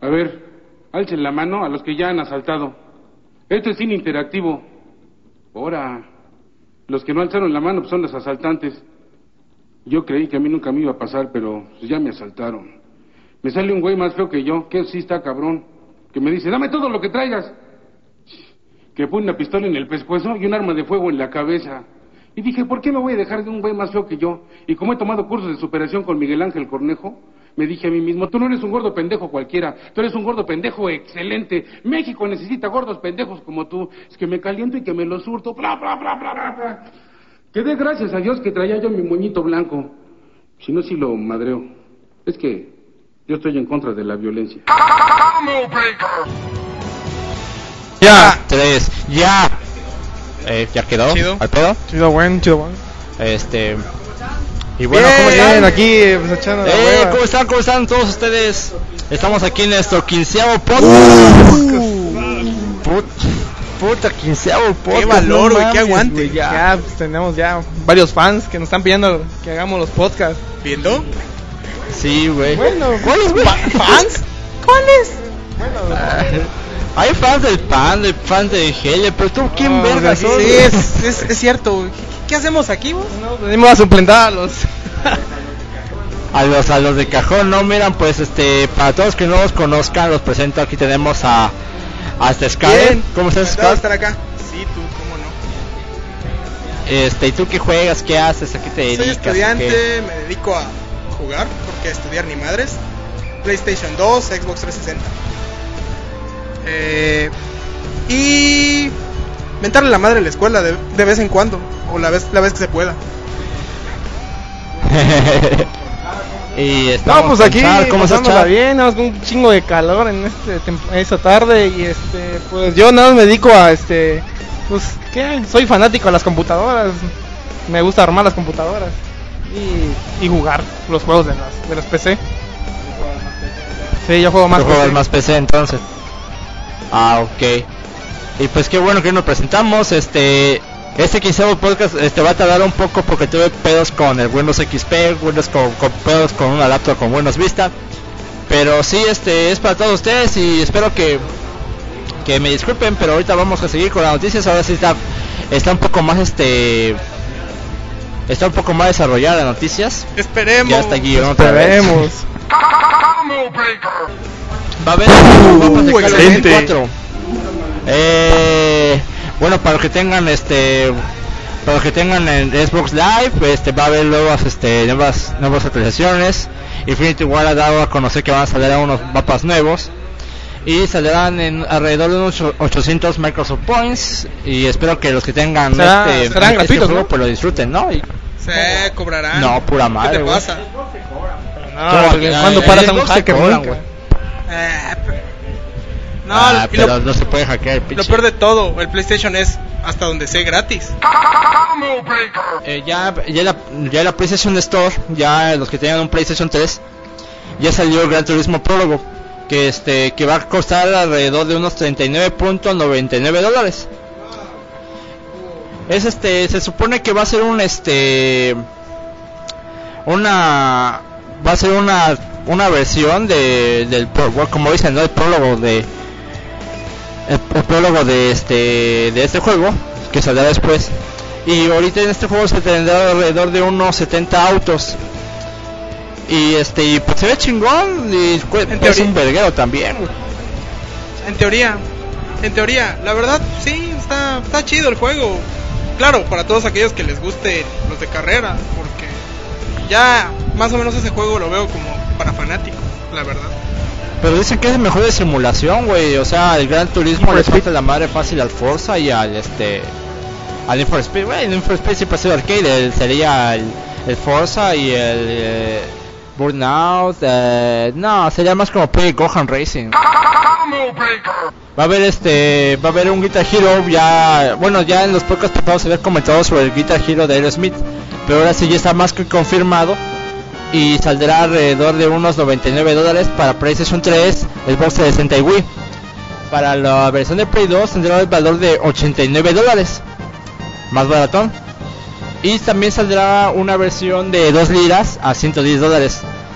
A ver, alcen la mano a los que ya han asaltado. Esto es cine interactivo. Ahora, los que no alzaron la mano pues son los asaltantes. Yo creí que a mí nunca me iba a pasar, pero pues ya me asaltaron. Me sale un güey más feo que yo, que sí está cabrón, que me dice, dame todo lo que traigas. Que pone una pistola en el pescuezo y un arma de fuego en la cabeza. Y dije, ¿por qué me voy a dejar de un güey más feo que yo? Y como he tomado cursos de superación con Miguel Ángel Cornejo, me dije a mí mismo, tú no eres un gordo pendejo cualquiera, tú eres un gordo pendejo excelente. México necesita gordos pendejos como tú. Es que me caliento y que me lo surto, bla, bla, bla, bla, bla, bla. Que dé gracias a Dios que traía yo mi moñito blanco. Si no, sí lo madreo. Es que yo estoy en contra de la violencia. Ya, 3, ya. ¿Ya quedó? Chido. ¿Al pedo? Chido, bueno. Y bueno, bien, ¿cómo están? aquí, pues, echando la hueva. ¿Cómo están todos ustedes? Estamos aquí en nuestro 15º podcast. Puta, 15º podcast. Qué valor, güey, no qué mames, aguante. güey, Ya, pues tenemos ya varios fans que nos están pidiendo que hagamos los podcasts. ¿Viendo? Sí, güey. Bueno, ¿cuáles, güey? ¿fans? ¿Cuáles? Bueno, hay fans del PAN, de fans de Helle, pero tú, ¿quién verga sí, sos? Es cierto, güey. ¿Qué hacemos aquí, vos? no, venimos a suplentar a los... A los de cajón, no, miran, pues, para todos que no los conozcan, los presento, aquí tenemos a Scar. ¿Cómo estás, Encantado de Scar? estar acá. Sí, tú, cómo no. ¿Y tú qué juegas? ¿Qué haces? ¿A qué te dedicas? Soy estudiante, me dedico a jugar, porque a estudiar ni madres. PlayStation 2, Xbox 360. Y mentarle la madre a la escuela de vez en cuando, o la vez que se pueda. Y No, pues aquí ¿cómo estás, pasándola bien, nada más con un chingo de calor en esta tarde y pues yo nada más me dedico a pues ¿qué? Soy fanático a las computadoras. Me gusta armar las computadoras y jugar los juegos de las PC. Sí, yo juego más PC. Juegas más PC entonces. Ah, ok. Y pues qué bueno que nos presentamos. Este 15º podcast va a tardar un poco porque tuve pedos con el Windows XP, con pedos con una laptop con Windows Vista. Pero sí, es para todos ustedes y espero que me disculpen, pero ahorita vamos a seguir con las noticias. Ahora sí está un poco más está un poco más desarrollada las noticias. Esperemos. Ya está aquí, Esperemos. Va a haber excelente. 4. Bueno, para los que tengan en Xbox Live, va a haber nuevas actualizaciones. Infinity Ward ha dado a conocer que van a salir a unos mapas nuevos y saldrán en alrededor de unos 800 Microsoft Points, y espero que los que tengan serán gratuitos, juego, ¿no? pues lo disfruten, ¿no? Se cobrarán. No, pura madre. ¿Qué te pasa? No, cuando paras a un hacker nunca. No, pero no se puede hackear el pinche. Lo peor de todo, el PlayStation es hasta donde sé gratis. Ya la PlayStation Store, ya los que tengan un PlayStation 3, ya salió el Gran Turismo Prólogo, que va a costar alrededor de unos $39.99. Se supone que va a ser una versión del como dicen, ¿no? El prólogo de este juego que saldrá después. Y ahorita en este juego se tendrá alrededor de unos 70 autos. Y pues se ve chingón y es un verguero también. En teoría, la verdad sí está chido el juego. Claro, para todos aquellos que les guste los de carrera, porque ya más o menos ese juego lo veo como para fanáticos, la verdad. Pero dicen que es el mejor de simulación, güey. O sea, el Gran Turismo le falta la madre fácil al Forza y al Need for Speed. Güey, el Need for Speed siempre ha sido arcade. Sería el Forza y el Burnout. No, sería más como Play Gohan Racing. Va a haber un Guitar Hero. Ya en los podcasts pasados se había comentado sobre el Guitar Hero de Aerosmith, pero ahora sí ya está más que confirmado. Y saldrá alrededor de unos $99 para PlayStation 3, Xbox 360 y Wii. Para la versión de Play 2 tendrá el valor de $89, más baratón. Y también saldrá una versión de 2 liras a $110.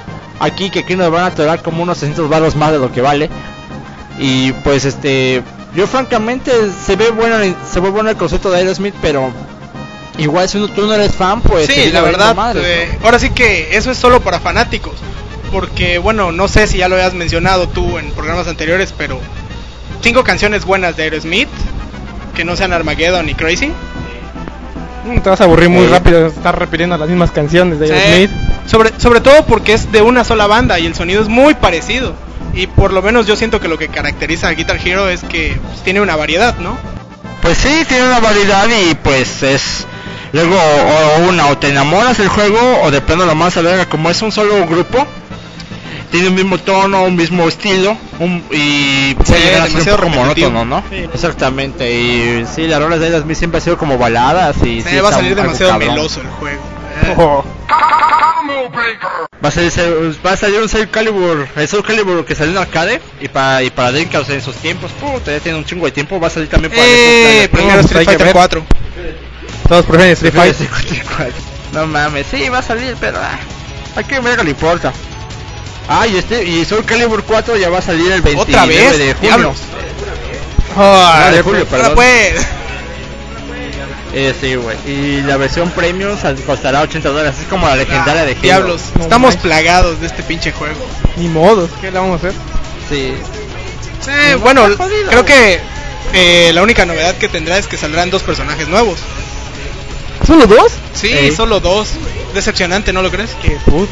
aquí nos van a tolerar como unos 600 baros más de lo que vale. Y pues yo francamente se ve bueno el concepto de Aerosmith, pero igual si tú no eres fan, pues sí, la verdad, madre, ¿no? Ahora sí que eso es solo para fanáticos, porque bueno, no sé si ya lo habías mencionado tú en programas anteriores, pero 5 canciones buenas de Aerosmith, que no sean Armageddon ni Crazy. Te vas a aburrir muy rápido, estar repitiendo las mismas canciones de Aerosmith. Sobre todo porque es de una sola banda y el sonido es muy parecido. Y por lo menos yo siento que lo que caracteriza a Guitar Hero es que pues, tiene una variedad, ¿no? Pues sí, tiene una variedad y pues es... Luego o te enamoras del juego o de plano lo más a verga, como es un solo grupo. Tiene un mismo tono, un mismo estilo y puede llegar a ser un poco monótono, ¿no? Sí. Exactamente, y sí, las rolas de Aerosmith siempre han sido como baladas y... Sí, va a salir demasiado meloso el juego. Va a salir un Soul Calibur, el Soul Calibur que salió en arcade y para Dreamcast en sus tiempos, ya tiene un chingo de tiempo, va a salir también para primero Street Fighter 4. Todos prefieren Street Fighter. No mames, sí, va a salir, pero ¿a qué verga le importa? Y Soul Calibur 4 ya va a salir el 29 de junio. De julio, perdón. Sí, güey. Y la versión premium costará $80, es como la legendaria de Halo. Diablos, estamos plagados de este pinche juego. Ni modo, ¿qué le vamos a hacer? Sí. Bueno, creo que la única novedad que tendrá es que saldrán 2 personajes nuevos. ¿Solo 2? Sí, solo 2. Decepcionante, ¿no lo crees? Qué puto.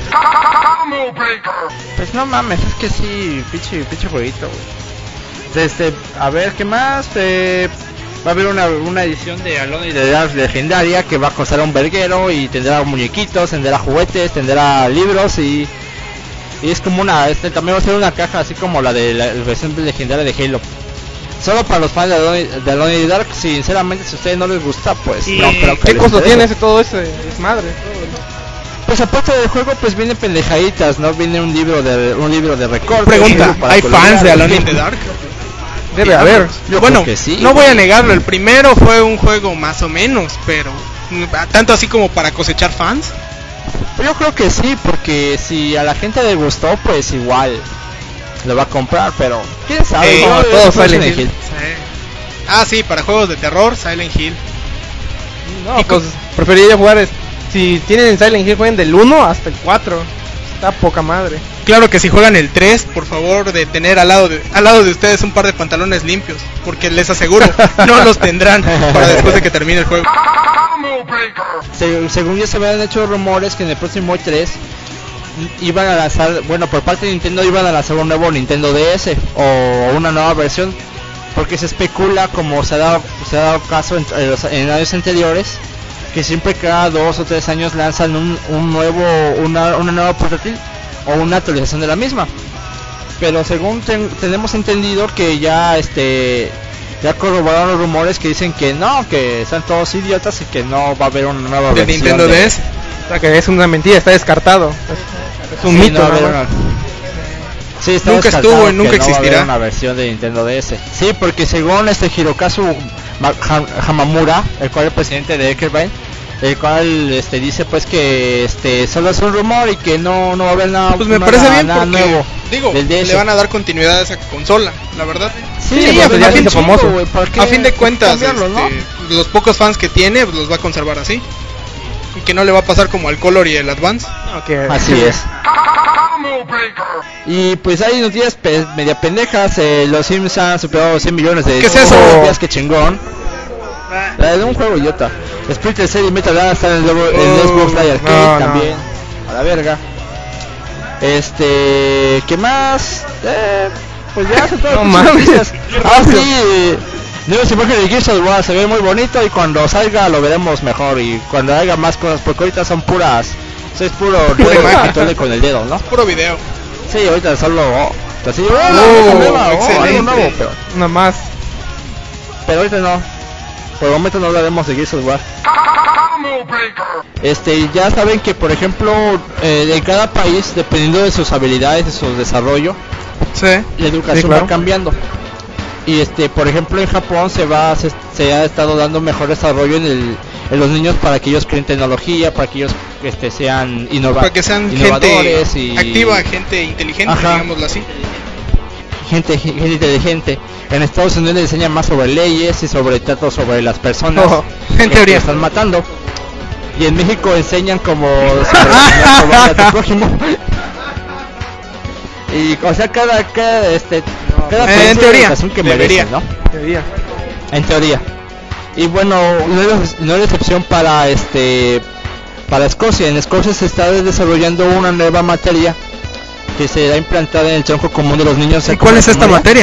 Pues no mames, es que sí, pinche jueguito, güey. A ver, ¿qué más? Va a haber una edición de Alone in the Dark legendaria que va a costar un verguero y tendrá muñequitos, tendrá juguetes, tendrá libros y es como también va a ser una caja así como la de la versión legendaria de Halo. Solo para los fans de Alone in the Dark, sinceramente si a ustedes no les gusta, pues no creo que... ¿Qué costo tiene todo ese desmadre? Pues aparte del juego, pues vienen pendejaditas, ¿no? Viene un libro de recortes. Pregunta, ¿hay fans de Alone in the Dark? Debe haber. Bueno, sí, no voy a negarlo, el primero fue un juego más o menos, pero tanto así como para cosechar fans. Yo creo que sí, porque si a la gente le gustó, pues igual lo va a comprar, pero quién sabe. Todo Silent Hill. Sí. Sí, para juegos de terror, Silent Hill. No, pues preferiría jugar, si tienen Silent Hill, jueguen del 1 hasta el 4. Está poca madre. Claro que si juegan el 3, por favor, de tener al lado de ustedes un par de pantalones limpios, porque les aseguro, no los tendrán para después de que termine el juego. Según ya se habían hecho rumores que en el próximo 3 iban a lanzar, bueno, por parte de Nintendo iban a lanzar un nuevo Nintendo DS o una nueva versión, porque se especula, como se ha dado caso en años anteriores, que siempre cada 2 o 3 años lanzan una nueva portátil o una actualización de la misma. Pero según tenemos entendido que ya corroboraron los rumores que dicen que no, que están todos idiotas y que no va a haber una nueva versión de Nintendo DS. O sea, que es una mentira, está descartado. Es un mito, ¿no? Sí, nunca estuvo y nunca existirá. Va a haber una versión de Nintendo DS. Sí, porque según Hirokazu Hamamura, el cual es el presidente de Ekerbyte, el cual dice pues que solo es un rumor y que no va a haber nada. Pues me parece bien porque nuevo. Digo, le van a dar continuidad a esa consola, la verdad. Sí, a famoso, a fin de cuentas, ¿no? Los pocos fans que tiene pues, los va a conservar así. Y que no le va a pasar como al Color y el Advance. Okay. Así es. Y pues hay noticias media pendejas. Los Sims han superado 100 millones de... ¿Qué es eso? ¡Qué chingón! De un juego idiota. Splinter Cell y Metal Gear están en el Xbox Live Arcade también. A la verga. ¿Qué más? Pues ya son todas las noticias. Sí. Nuevas imágenes de Gears of War, se ve muy bonito y cuando salga lo veremos mejor y cuando haya más cosas, porque ahorita son puras, es pura imagen con el dedo, ¿no? Es puro video. Sí, ahorita solo así, excelente. Nuevo, pero nada más. Pero ahorita no. Por el momento no hablaremos de Gears of War. Ya saben que por ejemplo en cada país, dependiendo de sus habilidades, de su desarrollo, la educación va cambiando. Y por ejemplo en Japón se ha estado dando mejor desarrollo en los niños para que ellos creen tecnología, para que ellos sean para que sean innovadores gente y activa, gente inteligente, ajá, digámoslo así. Gente inteligente. En Estados Unidos les enseñan más sobre leyes y sobre trato sobre las personas en teoría que están matando. Y en México enseñan como sobre a tu prójimo. Y o sea cada en teoría que merece, ¿no? En teoría. Y bueno, no es excepción para Escocia. En Escocia se está desarrollando una nueva materia que será implantada en el tronco común de los niños. ¿Y cuál es esta materia?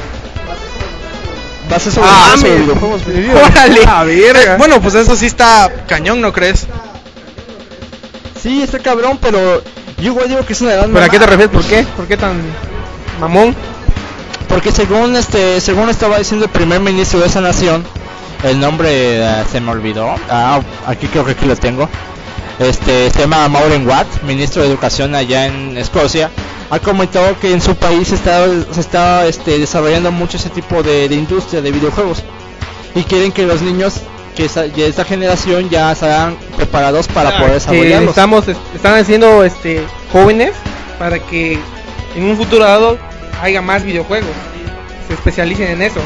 Va a ser sobre videojuegos. ¡Órale! Bueno, pues eso sí está cañón, ¿no crees? Sí, está cabrón, pero yo igual digo que es una edad. ¿Pero a qué te refieres? ¿Por qué? ¿Por qué tan mamón? Porque según estaba diciendo el primer ministro de esa nación, el nombre se me olvidó. Aquí creo que aquí lo tengo. Se llama Maureen Watt, ministro de Educación allá en Escocia. Ha comentado que en su país se está desarrollando mucho ese tipo de industria de videojuegos y quieren que los niños que de esta generación ya salgan preparados para poder desarrollarlos. Están haciendo jóvenes para que en un futuro dado haya más videojuegos, se especialicen en eso.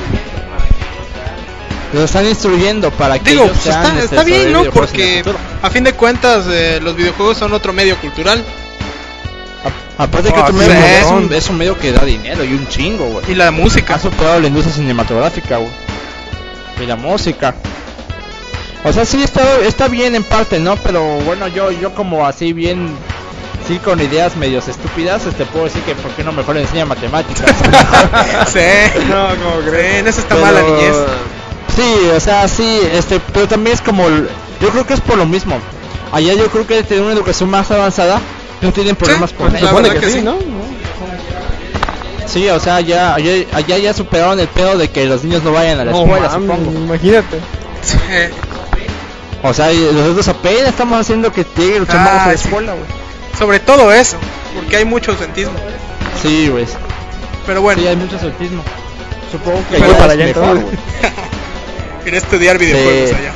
Los están instruyendo para que ellos sean, está bien, ¿no? Porque a fin de cuentas los videojuegos son otro medio cultural. Aparte que es un medio que da dinero y un chingo, güey. Y la música ha superado la industria cinematográfica, güey. Y la música. O sea, sí está bien en parte, ¿no? Pero bueno, yo como así bien, sí, con ideas medios estúpidas, puedo decir que por qué no mejor enseña matemáticas. Sí, no, como creen, eso está mal la niñez. Sí, o sea, sí, pero también es como, yo creo que es por lo mismo. Allá yo creo que tener una educación más avanzada no tienen problemas con eso. Supone que sí, ¿no? Sí, o sea, allá ya superaron el pedo de que los niños no vayan a la escuela, supongo. Imagínate. Sí. O sea, nosotros apenas estamos haciendo que lleguen los chamacos a la escuela, güey. Sobre todo eso, porque hay mucho ausentismo. Sí, güey. Pero bueno. Sí, hay mucho ausentismo. Supongo que pero para allá mejor, güey. Quería estudiar videojuegos allá.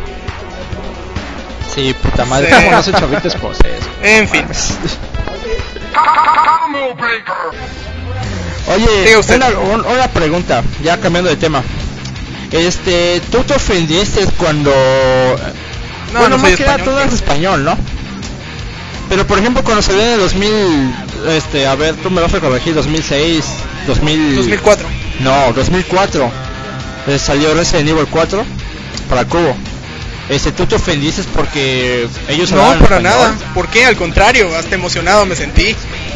Sí, puta madre, sí. Como esos chavitos escoceses. En fin. Oye, una pregunta, ya cambiando de tema. ¿Tú te ofendiste cuando... No, bueno, no más soy que español, todo es español, ¿no? Pero por ejemplo cuando salió en el 2000... a ver, tú me vas a corregir, 2006, 2004. No, 2004. Salió Resident Evil 4 para Cubo. ¿Tú te ofendiste porque ellos no, para español? nada. ¿Por qué? Al contrario, hasta emocionado me sentí.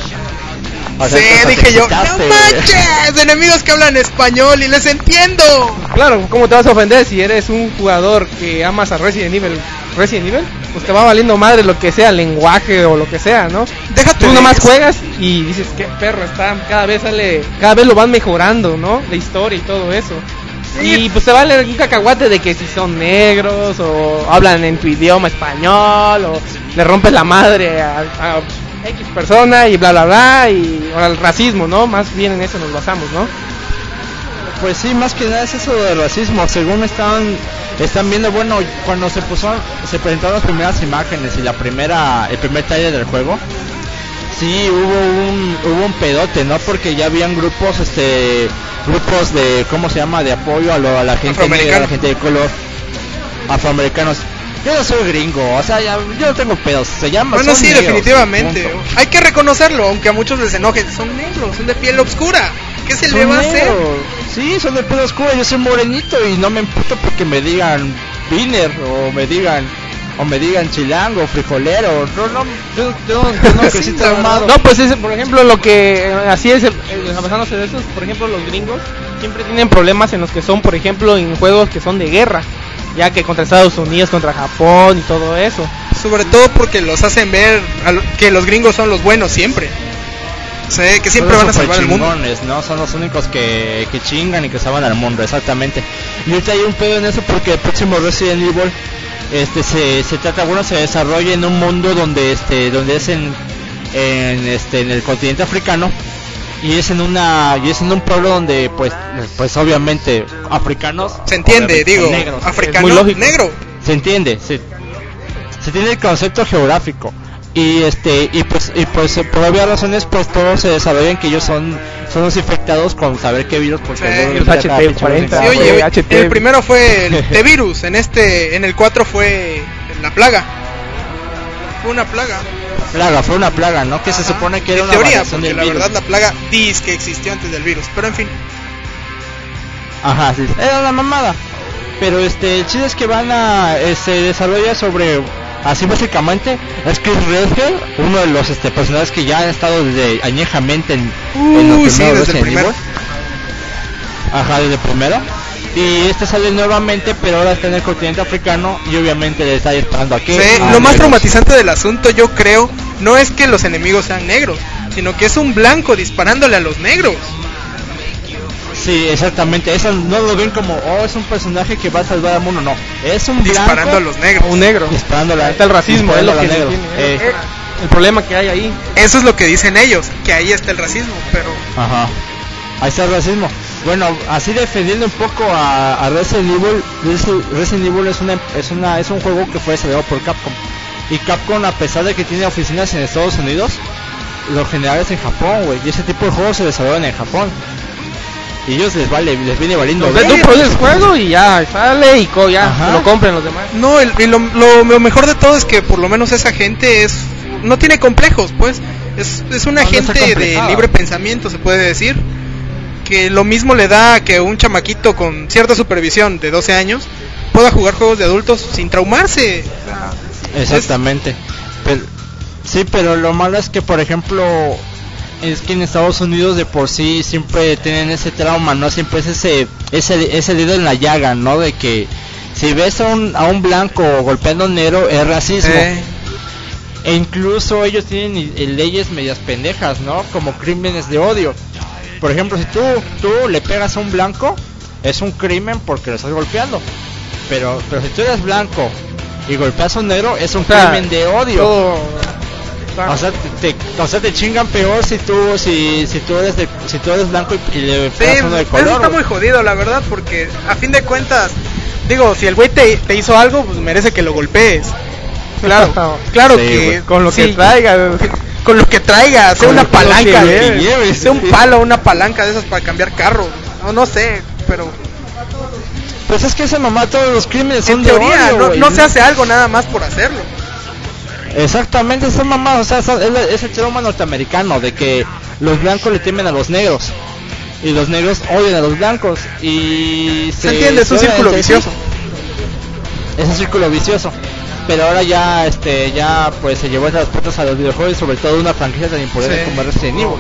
O sea, sí, dije yo, no manches, enemigos que hablan español y les entiendo. Claro, ¿cómo te vas a ofender si eres un jugador que amas a Resident Evil? Pues te va valiendo madre lo que sea, lenguaje o lo que sea, ¿no? Déjate. Tú nomás juegas y dices, qué perro está, cada vez lo van mejorando, ¿no? La historia y todo eso. Sí. Y pues te vale un cacahuate de que si son negros o hablan en tu idioma español o le rompes la madre a X persona y bla bla bla, y ahora el racismo, ¿no? Más bien en eso nos basamos, ¿no? Pues sí, más que nada es eso del racismo. Según están viendo, bueno, cuando se presentaron las primeras imágenes y el primer trailer del juego, sí hubo un pedote, ¿no? Porque ya habían grupos de, ¿cómo se llama?, de apoyo a la gente negra, a la gente de color, afroamericanos. Yo no soy gringo, o sea, yo no tengo pedos, se llama. Bueno, sí, negros, definitivamente. punto. Hay que reconocerlo, aunque a muchos les enoje. Son negros, son de piel oscura. ¿Qué se le va a hacer? Sí, son de piel oscura, yo soy morenito y no me importa porque me digan Viner o me digan chilango, frijolero. Yo no crecí traumado. No, pues por ejemplo, lo que así es, basándose de eso, por ejemplo, los gringos siempre tienen problemas en los que son, por ejemplo, en juegos que son de guerra, ya que contra Estados Unidos, contra Japón y todo eso. Sobre todo porque los hacen ver que los gringos son los buenos siempre. O sea, que siempre van a salvar el mundo. ¿No? Son los únicos que chingan y que salvan al mundo, exactamente. Y ahorita hay un pedo en eso porque el próximo Resident Evil se desarrolla en un mundo donde es en el continente africano, y es en un pueblo donde pues obviamente africanos, se entiende, digo, negros, africano, negro, se entiende, se tiene el concepto geográfico. Y pues por obvias razones pues todos se desarrollan que ellos son los infectados con saber qué virus, porque los HT40. Sí, oye, el primero fue el T-virus, en el 4 fue la plaga. Fue una plaga. Fue una plaga, ¿no? Que se supone que era en una teoría, variación porque del la virus. verdad la plaga dice que existió antes del virus, pero en fin. Ajá, sí, era una mamada. Pero el chiste es que se desarrolla sobre, así básicamente, es Chris Redfield, uno de los personajes que ya han estado desde añejamente en los sí, primeros desde el primero. Ajá, desde el primero. Y sale nuevamente, pero ahora está en el continente africano y obviamente le está disparando aquí. Sí, lo más traumatizante del asunto, yo creo, no es que los enemigos sean negros, sino que es un blanco disparándole a los negros. Sí, exactamente, eso no lo ven como, es un personaje que va a salvar al mundo, no, es un disparando blanco, a los negros. Un negro. Disparándole ahí está el racismo, es lo que negros. El problema que hay ahí. Eso es lo que dicen ellos, que ahí está el racismo, pero... Ajá, ahí está el racismo. Bueno, así defendiendo un poco a Resident Evil, Resident Evil es un juego que fue desarrollado por Capcom. Y Capcom, a pesar de que tiene oficinas en Estados Unidos, lo general es en Japón, güey. Y ese tipo de juegos se desarrollan en Japón. Y ellos les viene valiendo. Tú produces juego y ya sale y ya lo compran los demás. No, lo mejor de todo es que por lo menos esa gente no tiene complejos, pues. Es una gente de libre pensamiento, se puede decir. Que lo mismo le da que un chamaquito con cierta supervisión de 12 años pueda jugar juegos de adultos sin traumarse. Exactamente. Pero lo malo es que, por ejemplo, es que en Estados Unidos de por sí siempre tienen ese trauma, ¿no? Siempre es ese dedo en la llaga, ¿no? De que si ves a un blanco golpeando a un negro es racismo. E incluso ellos tienen leyes medias pendejas, ¿no? Como crímenes de odio. Por ejemplo, si tú le pegas a un blanco, es un crimen porque lo estás golpeando. Pero si tú eres blanco y golpeas a un negro, es un crimen de odio. O sea, te chingan peor si tú eres blanco y le pegas a uno de color. Eso está muy jodido, la verdad, porque a fin de cuentas, digo, si el güey te hizo algo, pues merece que lo golpees. Claro sí, que con lo que traiga. Con lo que traiga, sea una palanca, lleves, sea un palo, una palanca de esas para cambiar carros. No sé, pero pues es que esa mamá, todos los crímenes son en teoría, de odio, no se hace algo nada más por hacerlo. Exactamente, esa mamá, o sea, es el trauma norteamericano de que los blancos le temen a los negros y los negros odian a los blancos y se entiende, es un círculo vicioso. Es un círculo vicioso. Pero ahora ya pues se llevó las puertas a los videojuegos, sobre todo una franquicia tan importante como Resident Evil.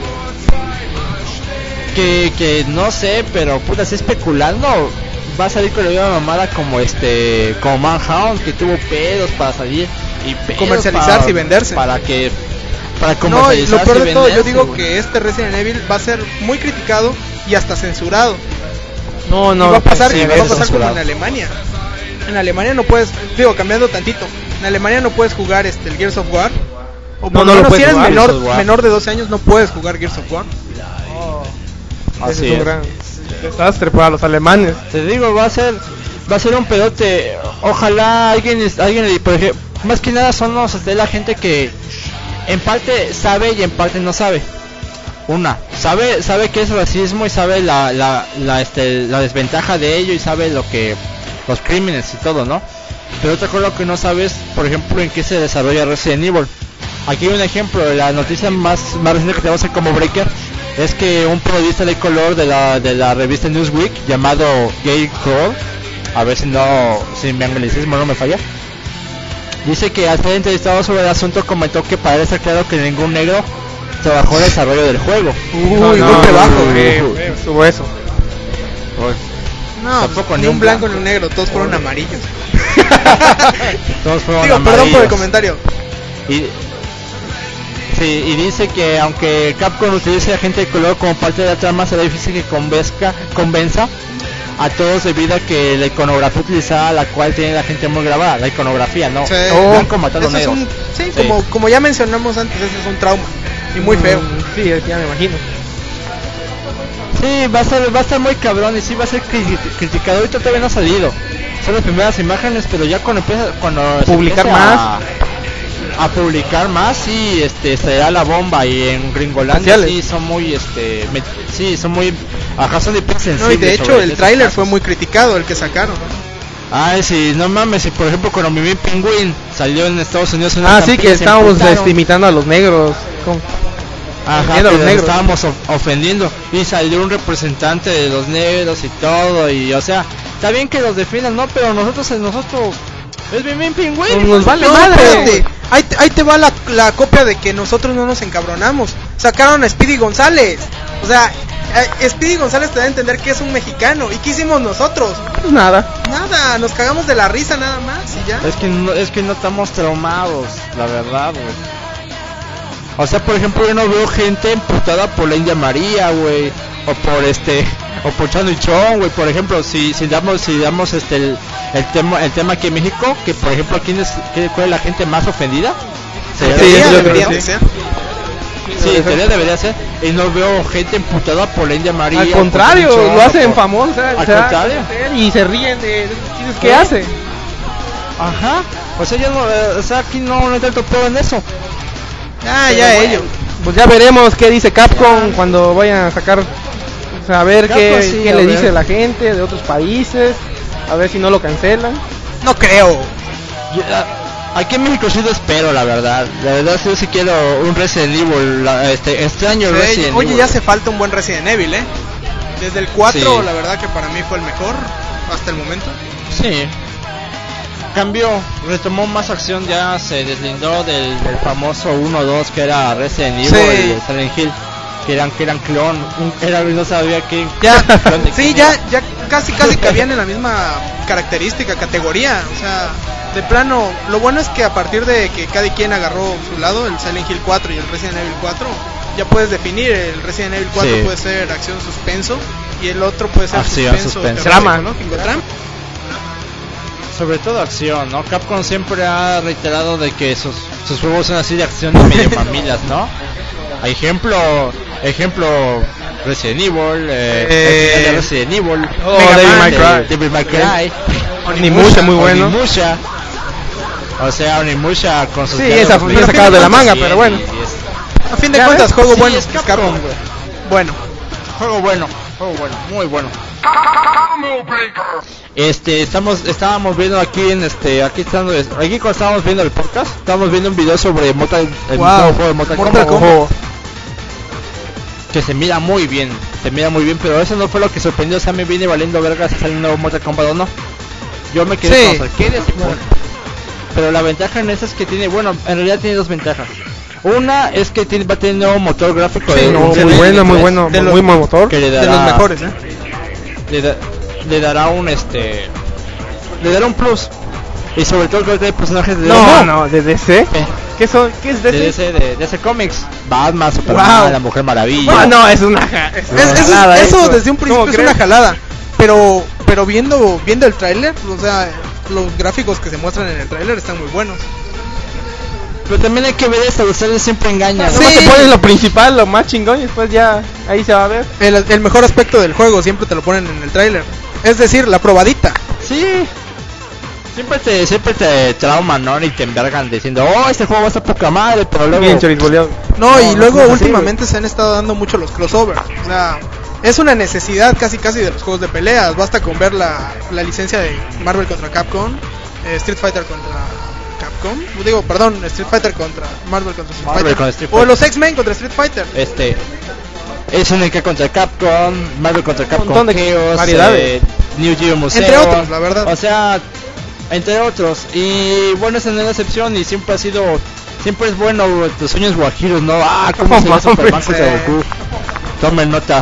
Que no sé, pero puta, así especulando va a salir con la misma mamada como como Manhunt, que tuvo pedos para salir y pedos comercializarse y venderse. Para comercializarse. No, y lo peor de todo, yo digo güey, que este Resident Evil va a ser muy criticado y hasta censurado. No, y va a pasar, sí, va a pasar como en Alemania. En Alemania no puedes, cambiando tantito, en Alemania no puedes jugar el Gears of War. O por lo menos si eres menor de 12 años no puedes jugar Gears of War. Ese es un gran desastre para los alemanes. Te digo, va a ser un pedote. Ojalá alguien por ejemplo, más que nada son la gente que en parte sabe y en parte no sabe. Sabe que es racismo y sabe la desventaja de ello y sabe los crímenes y todo, ¿no? Pero otra cosa que no sabes, por ejemplo, en qué se desarrolla Resident Evil. Aquí hay un ejemplo, la noticia más reciente que tenemos como Breaker es que un periodista de color de la revista Newsweek llamado Gabe Kroll, a ver si mi anglicismo no me falla, dice que al ser entrevistado sobre el asunto comentó que para él está claro que ningún negro trabajó en el desarrollo del juego. Golpe bajo, subo eso. No, tampoco ni un blanco ni un negro, todos fueron amarillos. Todos fueron amarillos. Perdón por el comentario. Y dice que aunque Capcom utilice a gente de color como parte de la trama, será difícil que convenza a todos debido a que la iconografía utilizada, la cual tiene la gente muy grabada, la iconografía, ¿no? Sí. Blanco matando negros. Como ya mencionamos antes, ese es un trauma y muy feo. Sí, ya me imagino. Sí, va a estar muy cabrón y sí va a ser criticado. Ahorita todavía no ha salido. Son las primeras imágenes, pero ya cuando publicar más. A publicar más, sí, será la bomba. Y en Gringolandia sí son muy, son muy, son de sensibles. No, y de hecho el tráiler fue muy criticado, el que sacaron. Ay, sí, no mames, si por ejemplo cuando Mimi Penguin salió en Estados Unidos sí, que estábamos imitando a los negros. Ajá, los negros. Estábamos ofendiendo y salió un representante de los negros y todo, y o sea, está bien que los defiendan, ¿no? Pero nosotros es Mimi Penguin, nos vale madre. Ahí te va la copia de que nosotros no nos encabronamos. Sacaron a Speedy González. O sea, Speedy González te da a entender que es un mexicano. ¿Y qué hicimos nosotros? Pues nada, nos cagamos de la risa nada más y ya. Es que no estamos traumados, la verdad, güey. O sea, por ejemplo, yo no veo gente emputada por la India María, güey, o por Chano y Chon, güey. Por ejemplo, si damos el tema aquí en México, que por ejemplo, ¿cuál es la gente más ofendida? Debería ser. Sí, en teoría debería ser. Y no veo gente emputada por la India María. Al contrario, lo hacen famoso. Al contrario. Y se ríen de chistes que hace. Ajá. O sea, yo no, aquí no hay tanto pedo en eso. Ya ellos. Pues ya veremos qué dice Capcom cuando vayan a sacar. O sea, a ver qué le dice la gente de otros países. A ver si no lo cancelan. No creo. Aquí en México sí lo espero, la verdad. La verdad sí quiero un Resident Evil. Extraño Resident Evil. Oye, ya hace falta un buen Resident Evil, Desde el 4, la verdad que para mí fue el mejor hasta el momento. Sí. Cambió, retomó más acción, ya se deslindó del famoso 1-2 que era Resident Evil y Silent Hill, que eran clon, no sabía que ya casi cabían en la misma característica, categoría, o sea, de plano, lo bueno es que a partir de que cada quien agarró su lado, el Silent Hill 4 y el Resident Evil 4, ya puedes definir, el Resident Evil 4 puede ser acción suspenso y el otro puede ser suspenso drama, ¿no? Sobre todo acción, ¿no? Capcom siempre ha reiterado de que sus juegos son así de acción y medio mamilas, ¿no? Ejemplo Resident Evil, Resident Evil, Devil May Cry, Onimusha, muy bueno. Onimusha. O sea, Onimusha con sus esa fue sacada de la manga, pero bueno. A fin de cuentas, juego bueno, es Capcom. Bueno. Juego bueno, muy bueno. Estábamos viendo aquí cuando estábamos viendo el podcast, estábamos viendo un video sobre el nuevo juego de Mortal Kombat, que se mira muy bien, pero eso no fue lo que sorprendió. O sea, me viene valiendo verga si sale un nuevo Mortal Kombat o no. Yo me quedé con los arcades, pero la ventaja en eso es que tiene, en realidad tiene dos ventajas. Una es que va a tener un nuevo motor gráfico muy bueno, muy buen motor, que de los mejores, le dará un plus, y sobre todo que hay personajes de de DC. ¿Qué es DC? De DC Comics, Batman, Superman, la Mujer Maravilla. Bueno, es una jalada. Eso desde un principio es una jalada, pero viendo el tráiler, o sea, los gráficos que se muestran en el tráiler están muy buenos. Pero también hay que ver esto, los trailers siempre engañan. Sí. Te pones lo principal, lo más chingón, y después ya ahí se va a ver. El mejor aspecto del juego siempre te lo ponen en el tráiler. Es decir, la probadita. Sí. Siempre te trauman, ¿no? Y te envergan diciendo, este juego va a estar poca madre, pero luego... Y luego últimamente se han estado dando mucho los crossovers. O sea, es una necesidad casi de los juegos de peleas. Basta con ver la licencia de Marvel contra Capcom, Street Fighter contra Capcom, Street Fighter contra Marvel contra Street Fighter, o los X-Men contra Street Fighter. SNK contra Capcom, Marvel contra Capcom, un montón de variedades, New Geo Museo, entre otros, la verdad. O sea, entre otros. Y bueno, esa no es la excepción y siempre es bueno los sueños guajiros, ¿no? ¿Cómo se llama Superman contra Goku? Tomen nota.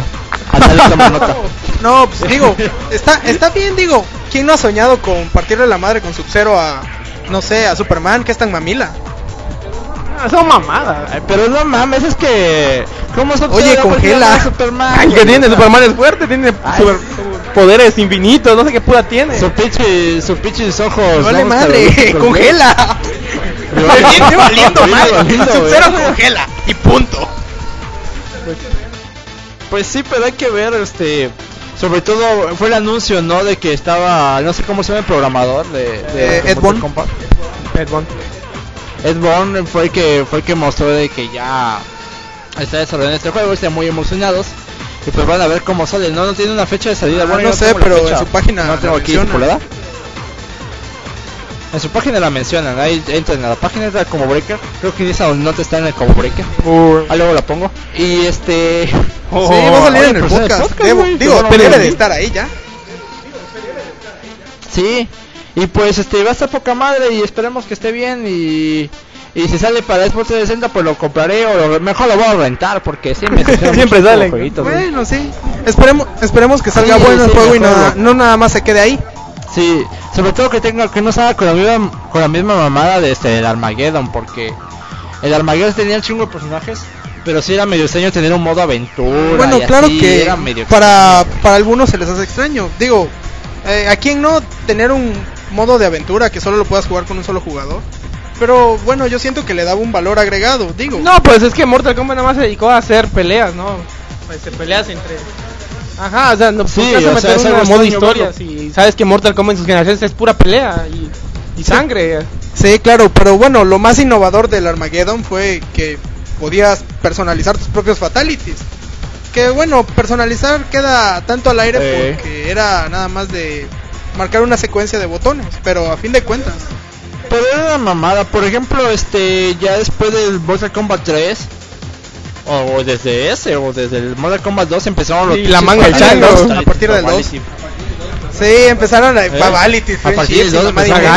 No, pues digo, está bien, digo. ¿Quién no ha soñado con partirle la madre con Sub-Zero a Superman, que es tan mamila? Son mamadas. Pero no mames, es que... ¿Cómo Oye, congela. Superman? ¿Qué tiene? Superman es fuerte, tiene poderes infinitos, no sé qué puta tiene. Sus pinches ojos. Vale madre, congela. Viene valiendo madre. Sub-Zero congela y punto. Pues sí, pero hay que ver, sobre todo fue el anuncio, ¿no? De que estaba, no sé cómo se llama el programador de Ed Boon. Ed Boon fue el que mostró de que ya está desarrollando este juego, están muy emocionados. Y pues van a ver cómo sale, no tiene una fecha de salida. Bueno, no sé, pero en su página no tengo aquí estipulada. En su página la mencionan, ahí entran a la página de Combo Breaker. Creo que esa nota está en el Combo Breaker. Ahí luego la pongo. Y sí, va a salir en el podcast. Digo, debe de estar ahí ya. Sí, y pues va a estar poca madre y esperemos que esté bien. Y si sale para Xbox 360 pues lo compraré o mejor lo voy a rentar porque sí me siempre sale. Bueno, sí. Esperemos que salga bueno el juego y no nada más se quede ahí. Sí, sobre todo que no salga con la misma mamada de el Armageddon, porque el Armageddon tenía un chingo de personajes, pero sí era medio extraño tener un modo aventura. Bueno, y claro así, que era medio para algunos se les hace extraño. Digo, ¿a quién no tener un modo de aventura que solo lo puedas jugar con un solo jugador? Pero bueno, yo siento que le daba un valor agregado, digo. No, pues es que Mortal Kombat nada más se dedicó a hacer peleas, ¿no? Pues peleas entre... Ajá, o sea, no puedes meter un modo historia si sabes que Mortal Kombat en sus generaciones es pura pelea y sangre. Sí, claro, pero bueno, lo más innovador del Armageddon fue que podías personalizar tus propios fatalities. Que bueno, personalizar queda tanto al aire porque era nada más de marcar una secuencia de botones, pero a fin de cuentas. Pero era una mamada, por ejemplo, ya después del Mortal Kombat 3 o desde ese o desde el Mortal Kombat 2 empezaron los la manga del chango a partir del 2. Sí, empezaron a Fatality, a partir del 2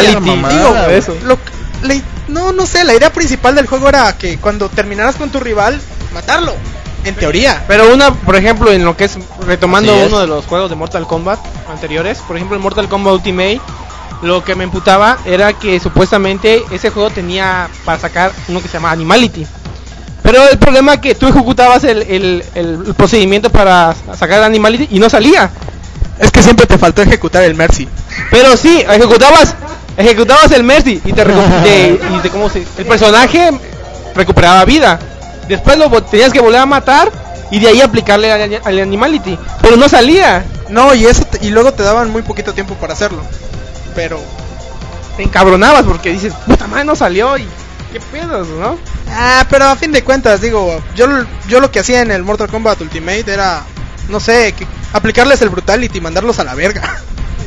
no sé, la idea principal del juego era que cuando terminaras con tu rival, matarlo. En teoría. Pero por ejemplo, en lo que es retomando uno de los juegos de Mortal Kombat anteriores, por ejemplo, en Mortal Kombat Ultimate, lo que me imputaba era que supuestamente ese juego tenía para sacar uno que se llama Animality. Pero el problema es que tú ejecutabas el procedimiento para sacar Animality y no salía. Es que siempre te faltó ejecutar el Mercy. Pero sí, ejecutabas el Mercy y el personaje recuperaba vida. Después lo tenías que volver a matar y de ahí aplicarle al Animality, pero no salía. No, y luego te daban muy poquito tiempo para hacerlo. Pero te encabronabas porque dices, puta madre, no salió y qué pedos, ¿no? Pero a fin de cuentas, digo, yo lo que hacía en el Mortal Kombat Ultimate era, no sé, aplicarles el Brutality y mandarlos a la verga.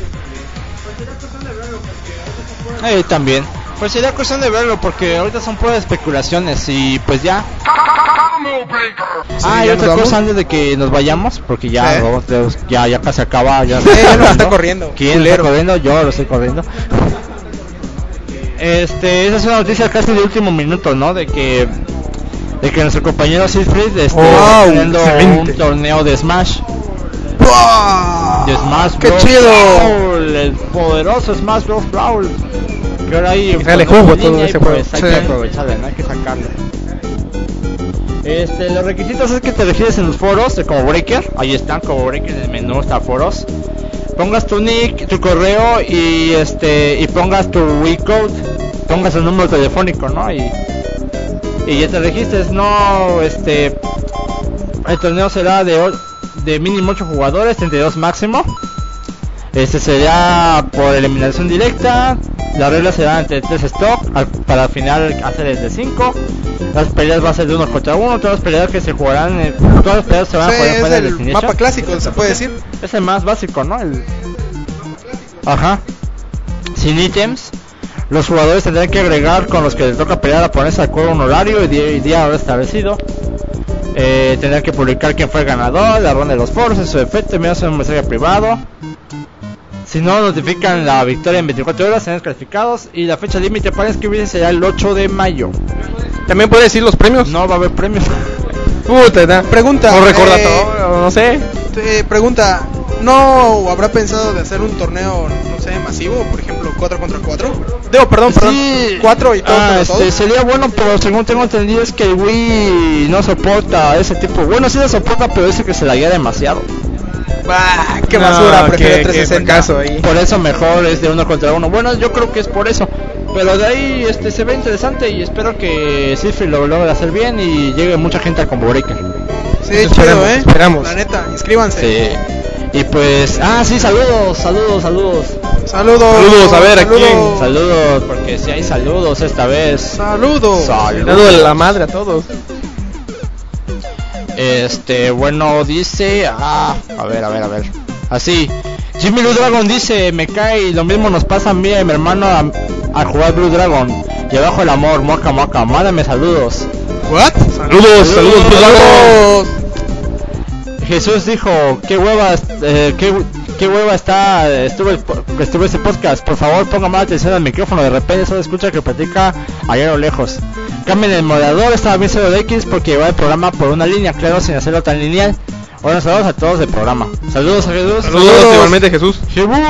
También. Pues sería cuestión de verlo porque ahorita son puras especulaciones y pues ya. Y otra cosa antes de que nos vayamos, porque ya casi acaba. Ya nos está corriendo. ¿Quién está corriendo? Yo lo estoy corriendo. Esa es una noticia casi de último minuto, ¿no? De que nuestro compañero Siegfried está teniendo un torneo de Smash. ¡Wow! De Smash ¡Qué Bros. chido! Brawl, el poderoso Smash Bros. Brawl. Que ahora ahí sale jugo todo ese juego. Pues hay que aprovecharlo, no hay que sacarlo. Los requisitos es que te regires en los foros de Combo Breaker. Ahí están, Combo Breaker en el menú está foros. Pongas tu nick, tu correo y pongas tu Wii code, pongas el número telefónico, ¿no? Y ya te registres, no, el torneo será de mínimo 8 jugadores, 32 máximo. Será por eliminación directa. Las reglas serán entre 3 stock, para al final hacer el de 5. Las peleas va a ser de 1 contra 1. Todas las peleas que se jugarán, todas las peleas se van a jugar en el Destination. Mapa clásico, se puede decir. Es el más básico, ¿no? Ajá. Sin ítems. Los jugadores tendrán que agregar con los que les toca pelear a ponerse de acuerdo un horario y día establecido. Tendrán que publicar quién fue el ganador, la ronda de los foros, en su defecto, enviarse un mensaje privado. Si no notifican la victoria en 24 horas, serán descalificados. Y la fecha límite para inscribirse será el 8 de mayo. ¿También puede decir los premios? No va a haber premios. Puta, pregunta. O recordatorio, no sé. Pregunta, ¿no habrá pensado de hacer un torneo, no sé, masivo? Por ejemplo, 4 contra 4. Perdón, sí, 4 y todo. Sería bueno, pero según tengo entendido es que el Wii no soporta ese tipo. Bueno, sí lo soporta, pero dice que se la guía demasiado. Qué basura, prefiero 360 ahí. Por eso mejor es de 1 contra 1. Bueno, yo creo que es por eso. Pero de ahí se ve interesante y espero que Siegfried lo logre hacer bien y llegue mucha gente al Combo Breaker. Sí, Esperemos, chido, esperamos. La neta, inscríbanse. Sí. Y pues, sí, saludos. Saludos. Saludos, a ver, ¿a quién? Saludos, porque si hay saludos esta vez. Saludos. Saludo de la madre a todos. Bueno, dice, a ver. Así, Jimmy Blue Dragon dice, me cae, lo mismo nos pasa a mí y a mi hermano a jugar Blue Dragon. Y abajo el amor, moca, mándame saludos. ¿What? Saludos, Blue Dragon. Jesús dijo, qué hueva está, estuvo ese podcast, por favor ponga más atención al micrófono, de repente solo escucha que platica allá a lo lejos. Cambien el moderador, estaba bien 0DX porque lleva el programa por una línea, claro, sin hacerlo tan lineal. Bueno, saludos a todos del programa. Saludos a Jesús. Saludos igualmente Jesús.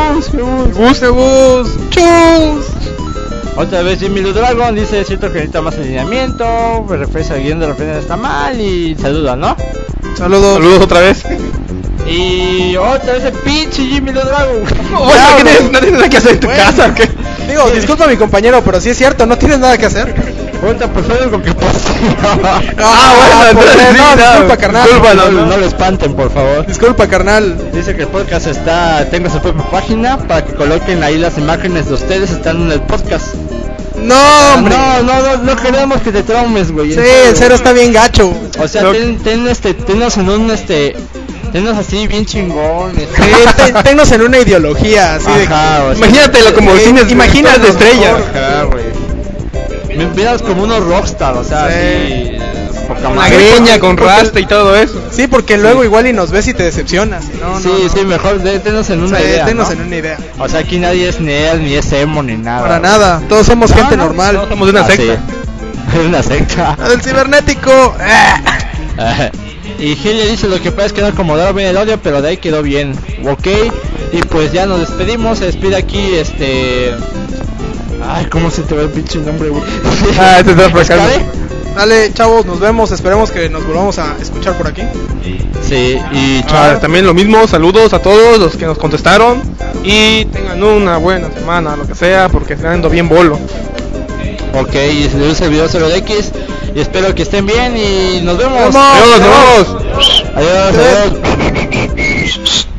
Chus. Otra vez Jimmy Blue Dragon dice, siento que necesita más alineamiento, me refiere a alguien de repente está mal y saluda, ¿no? Saludos otra vez. Y otra vez el pinche Jimmy Blue Dragon. ¿No tienes nada que hacer en tu casa o qué? Digo, disculpa mi compañero, pero sí es cierto, no tienes nada que hacer. Pregunta por favor con que pasa. Entonces disculpa, carnal. No lo espanten, por favor. Disculpa, carnal. Dice que el podcast tengo su propia página para que coloquen ahí las imágenes de ustedes, están en el podcast. No, hombre. No queremos que te traumes, güey. Sí, el cero está bien gacho. O sea, tennos en un tennos así bien chingón. Tennos en una ideología así. Ajá, de, imagínatelo como cines, imaginas de estrellas. Ajá, güey. Me miras como unos rockstar, o sea, sí. así, con la greña, con rasta y todo eso. Sí, porque luego igual y nos ves y te decepcionas. Sí, mejor tenos en una idea. En una idea. O sea, aquí nadie es nerd, ni es emo, ni nada. Para nada, todos somos gente normal. Todos somos de una secta. Sí. Una secta. Del cibernético. Y Helia dice, lo que pasa es que no acomodaron bien el audio, pero de ahí quedó bien. Ok, y pues ya nos despedimos, se despide aquí Ay, ¿cómo se te ve el pinche nombre, güey? Te estás fracasando. Dale, chavos, nos vemos, esperemos que nos volvamos a escuchar por aquí. Sí, y chavos. También lo mismo, saludos a todos los que nos contestaron. Y tengan una buena semana, lo que sea, porque están yendo bien bolo. Ok, y se le el video 0DX. Y espero que estén bien y nos vemos. Adiós. Adiós.